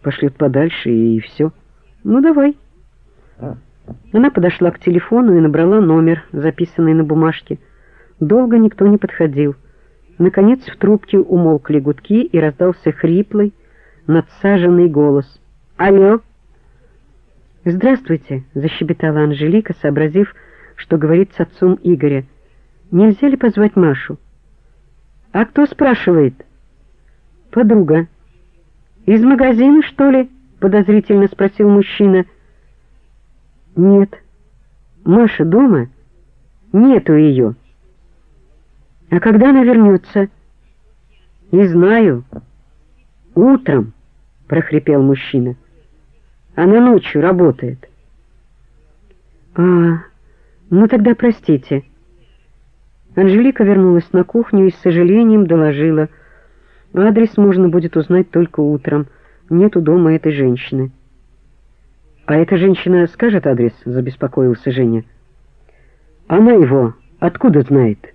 пошлет подальше и все. Ну, давай. Она подошла к телефону и набрала номер, записанный на бумажке. Долго никто не подходил. Наконец в трубке умолкли гудки и раздался хриплый, надсаженный голос. «Алло!» «Здравствуйте!» — защебетала Анжелика, сообразив, что говорит с отцом Игоря. «Нельзя ли позвать Машу?» «А кто спрашивает?» «Подруга». «Из магазина, что ли?» — подозрительно спросил мужчина. «Нет». «Маша дома?» «Нету ее». «А когда она вернется?» «Не знаю». «Утром», — прохрипел мужчина. «Она ночью работает». «А, ну тогда простите». Анжелика вернулась на кухню и с сожалением доложила. Адрес можно будет узнать только утром. Нету дома этой женщины. «А эта женщина скажет адрес?» — забеспокоился Женя. «Она его откуда знает?»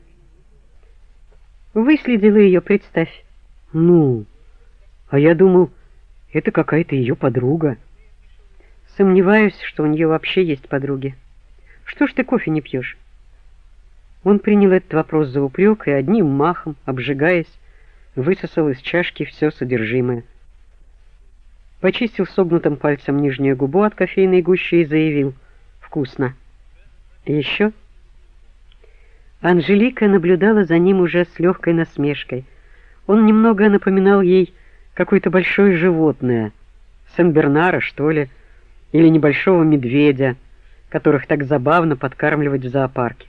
«Выследила ее, представь». «Ну, а я думал, это какая-то ее подруга». «Сомневаюсь, что у нее вообще есть подруги. Что ж ты кофе не пьешь?» Он принял этот вопрос за упрек и одним махом, обжигаясь, высосал из чашки все содержимое. Почистил согнутым пальцем нижнюю губу от кофейной гущи и заявил: «Вкусно». «Еще?» Анжелика наблюдала за ним уже с легкой насмешкой. Он немного напоминал ей какое-то большое животное, сенбернара, что ли, или небольшого медведя, которых так забавно подкармливать в зоопарке.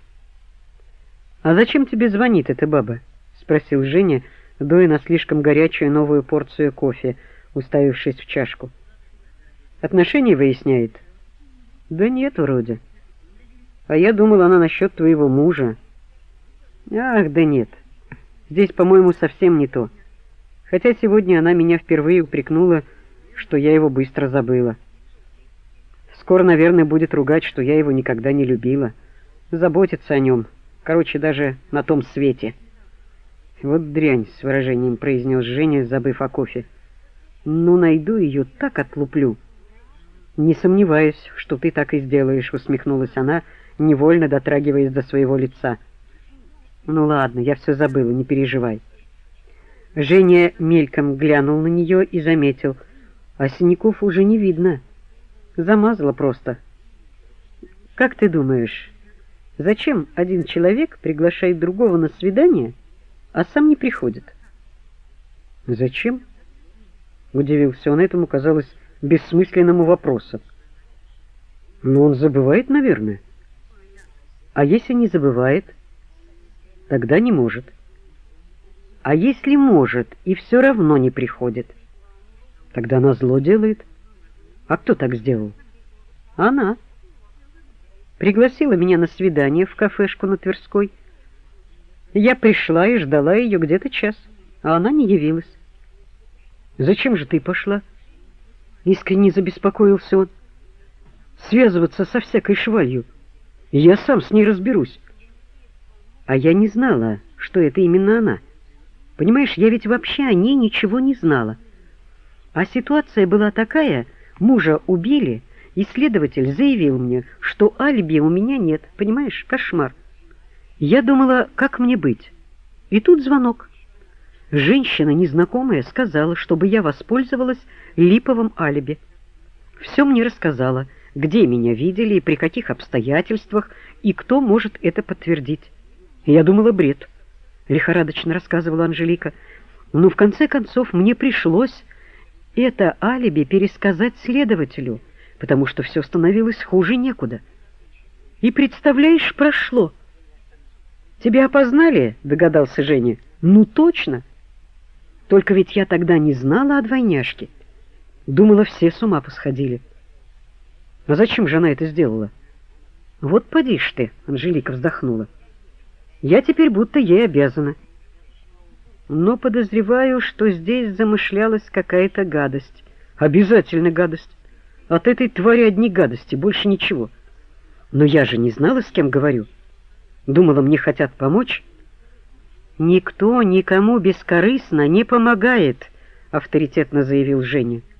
«А зачем тебе звонит эта баба?» — спросил Женя, дуя на слишком горячую новую порцию кофе, уставившись в чашку. «Отношения выясняет?» «Да нет, вроде. А я думал, она насчет твоего мужа». «Ах, да нет. Здесь, по-моему, совсем не то. Хотя сегодня она меня впервые упрекнула, что я его быстро забыла. Скоро, наверное, будет ругать, что я его никогда не любила. Заботиться о нем. Короче, даже на том свете». «Вот дрянь», — с выражением произнес Женя, забыв о кофе. «Ну, найду ее, так отлуплю». «Не сомневаюсь, что ты так и сделаешь», — усмехнулась она, невольно дотрагиваясь до своего лица. «Ну ладно, я все забыла, не переживай». Женя мельком глянул на нее и заметил: а синяков уже не видно. Замазала просто. «Как ты думаешь, зачем один человек приглашает другого на свидание, а сам не приходит?» «Зачем?» — удивился он этому, казалось, бессмысленному вопросу. «Но он забывает, наверное». «А если не забывает?» «Тогда не может». «А если может и все равно не приходит?» «Тогда назло делает». «А кто так сделал?» «Она. Пригласила меня на свидание в кафешку на Тверской. Я пришла и ждала ее где-то час, а она не явилась». «Зачем же ты пошла?» Искренне забеспокоился он. «Связываться со всякой швалью. Я сам с ней разберусь». «А я не знала, что это именно она. Понимаешь, я ведь вообще о ней ничего не знала. А ситуация была такая: мужа убили, и следователь заявил мне, что алиби у меня нет. Понимаешь, кошмар. Я думала, как мне быть. И тут звонок. Женщина незнакомая сказала, чтобы я воспользовалась липовым алиби. Все мне рассказала, где меня видели и при каких обстоятельствах, и кто может это подтвердить. Я думала, бред. Лихорадочно рассказывала Анжелика. Но в конце концов мне пришлось это алиби пересказать следователю, потому что все становилось хуже некуда. И представляешь, прошло. «Тебя опознали?» — догадался Женя. «Ну точно. Только ведь я тогда не знала о двойняшке. Думала, все с ума посходили». «А зачем же она это сделала?» «Вот поди ж ты», — Анжелика вздохнула. «Я теперь будто ей обязана. Но подозреваю, что здесь замышлялась какая-то гадость. Обязательно гадость. От этой твари одни гадости, больше ничего. Но я же не знала, с кем говорю. Думала, мне хотят помочь». «Никто никому бескорыстно не помогает», — авторитетно заявил Женя.